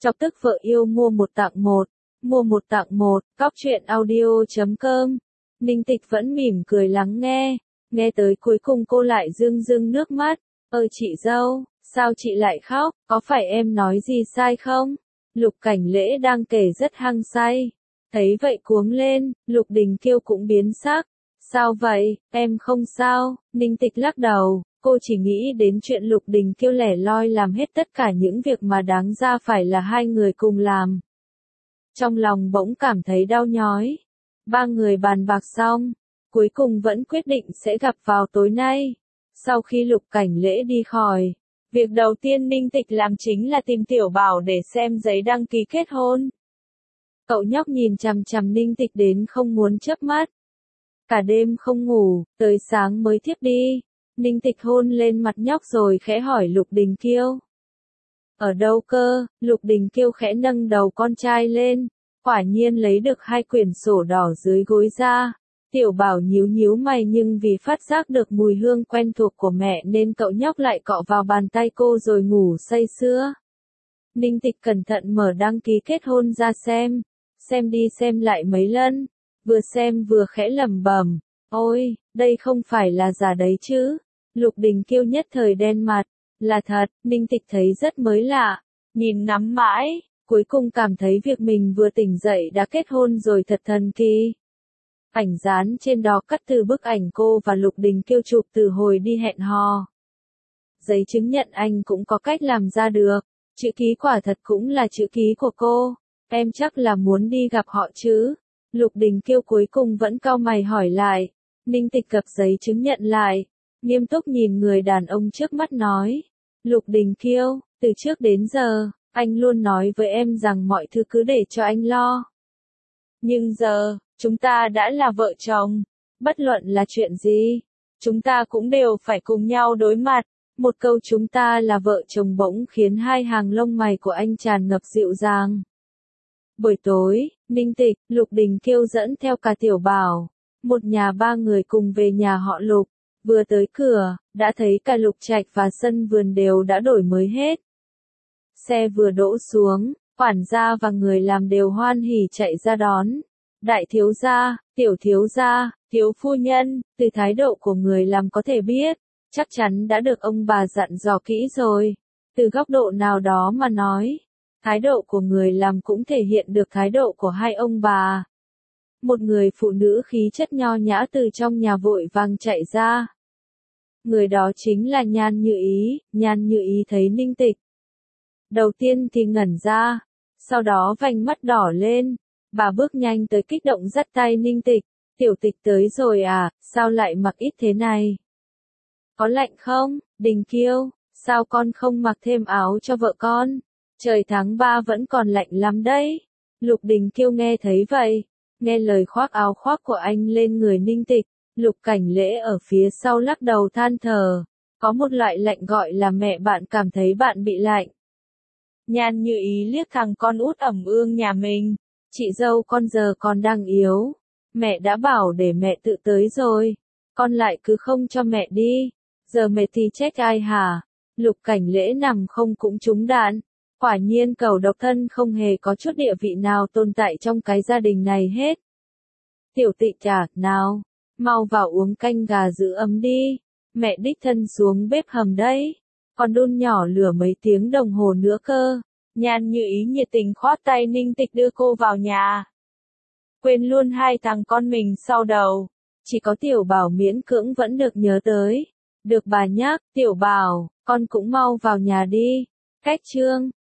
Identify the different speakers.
Speaker 1: Chọc tức vợ yêu mua một tặng một. Mua một tặng một, Cóc truyện audio.com. Ninh Tịch vẫn mỉm cười lắng nghe. Nghe tới cuối cùng cô lại rưng rưng nước mắt. Ơi chị dâu, sao chị lại khóc, có phải em nói gì sai không? Lục Cảnh Lễ đang kể rất hăng say. Thấy vậy cuống lên, Lục Đình Kiêu cũng biến sắc. Sao vậy, em không sao, Ninh Tịch lắc đầu. Cô chỉ nghĩ đến chuyện Lục Đình Kiêu lẻ loi làm hết tất cả những việc mà đáng ra phải là hai người cùng làm. Trong lòng bỗng cảm thấy đau nhói. Ba người bàn bạc xong, cuối cùng vẫn quyết định sẽ gặp vào tối nay. Sau khi Lục Cảnh Lễ đi khỏi, việc đầu tiên Ninh Tịch làm chính là tìm Tiểu Bảo để xem giấy đăng ký kết hôn. Cậu nhóc nhìn chằm chằm Ninh Tịch đến không muốn chớp mắt. Cả đêm không ngủ, tới sáng mới thiếp đi. Ninh Tịch hôn lên mặt nhóc rồi khẽ hỏi Lục Đình Kiêu. Ở đâu cơ? Lục Đình Kiêu khẽ nâng đầu con trai lên. Quả nhiên lấy được hai quyển sổ đỏ dưới gối ra. Tiểu Bảo nhíu nhíu mày nhưng vì phát giác được mùi hương quen thuộc của mẹ nên cậu nhóc lại cọ vào bàn tay cô rồi ngủ say sưa. Ninh Tịch cẩn thận mở đăng ký kết hôn ra xem đi xem lại mấy lần. Vừa xem vừa khẽ lẩm bẩm. Ôi, đây không phải là giả đấy chứ. Lục Đình Kiêu nhất thời đen mặt. Là thật, Ninh Tịch thấy rất mới lạ. Nhìn ngắm mãi, cuối cùng cảm thấy việc mình vừa tỉnh dậy đã kết hôn rồi thật thần kỳ. Ảnh dán trên đó cắt từ bức ảnh cô và Lục Đình Kiêu chụp từ hồi đi hẹn hò. Giấy chứng nhận anh cũng có cách làm ra được. Chữ ký quả thật cũng là chữ ký của cô. Em chắc là muốn đi gặp họ chứ? Lục Đình Kiêu cuối cùng vẫn cau mày hỏi lại. Ninh Tịch cập giấy chứng nhận lại. Nghiêm túc nhìn người đàn ông trước mắt nói. Lục Đình Kiêu, từ trước đến giờ, anh luôn nói với em rằng mọi thứ cứ để cho anh lo. Nhưng giờ, chúng ta đã là vợ chồng. Bất luận là chuyện gì, chúng ta cũng đều phải cùng nhau đối mặt. Một câu chúng ta là vợ chồng bỗng khiến hai hàng lông mày của anh tràn ngập dịu dàng. Buổi tối, Ninh Tịch, Lục Đình Kiêu dẫn theo cả Tiểu Bảo. Một nhà ba người cùng về nhà họ Lục. Vừa tới cửa, đã thấy cả Lục Trạch và sân vườn đều đã đổi mới hết. Xe vừa đỗ xuống, quản gia và người làm đều hoan hỉ chạy ra đón. Đại thiếu gia, tiểu thiếu gia, thiếu phu nhân, từ thái độ của người làm có thể biết, chắc chắn đã được ông bà dặn dò kỹ rồi. Từ góc độ nào đó mà nói, thái độ của người làm cũng thể hiện được thái độ của hai ông bà. Một người phụ nữ khí chất nho nhã từ trong nhà vội vàng chạy ra. Người đó chính là Nhan Như Ý. Nhan Như Ý thấy Ninh Tịch. Đầu tiên thì ngẩn ra, sau đó vành mắt đỏ lên. Bà bước nhanh tới kích động dắt tay Ninh Tịch. Tiểu Tịch tới rồi à, sao lại mặc ít thế này? Có lạnh không, Đình Kiêu, sao con không mặc thêm áo cho vợ con? Trời tháng 3 vẫn còn lạnh lắm đấy. Lục Đình Kiêu nghe thấy vậy. Nghe lời khoác áo khoác của anh lên người Ninh Tịch, Lục Cảnh Lễ ở phía sau lắc đầu than thở. Có một loại lạnh gọi là mẹ bạn cảm thấy bạn bị lạnh. Nhan Như Ý liếc thằng con út ẩm ương nhà mình. Chị dâu con giờ con đang yếu. Mẹ đã bảo để mẹ tự tới rồi. Con lại cứ không cho mẹ đi. Giờ mẹ thì trách ai hả? Lục Cảnh Lễ nằm không cũng trúng đạn. Quả nhiên cậu độc thân không hề có chút địa vị nào tồn tại trong cái gia đình này hết. Tiểu Tịch à, nào, mau vào uống canh gà giữ ấm đi. Mẹ đích thân xuống bếp hầm đấy. Còn đun nhỏ lửa mấy tiếng đồng hồ nữa cơ. Nhan Như Ý nhiệt tình khoát tay Ninh Tịch đưa cô vào nhà. Quên luôn hai thằng con mình sau đầu. Chỉ có Tiểu Bảo miễn cưỡng vẫn được nhớ tới. Được bà nhắc, Tiểu Bảo, con cũng mau vào nhà đi. Cách Trương,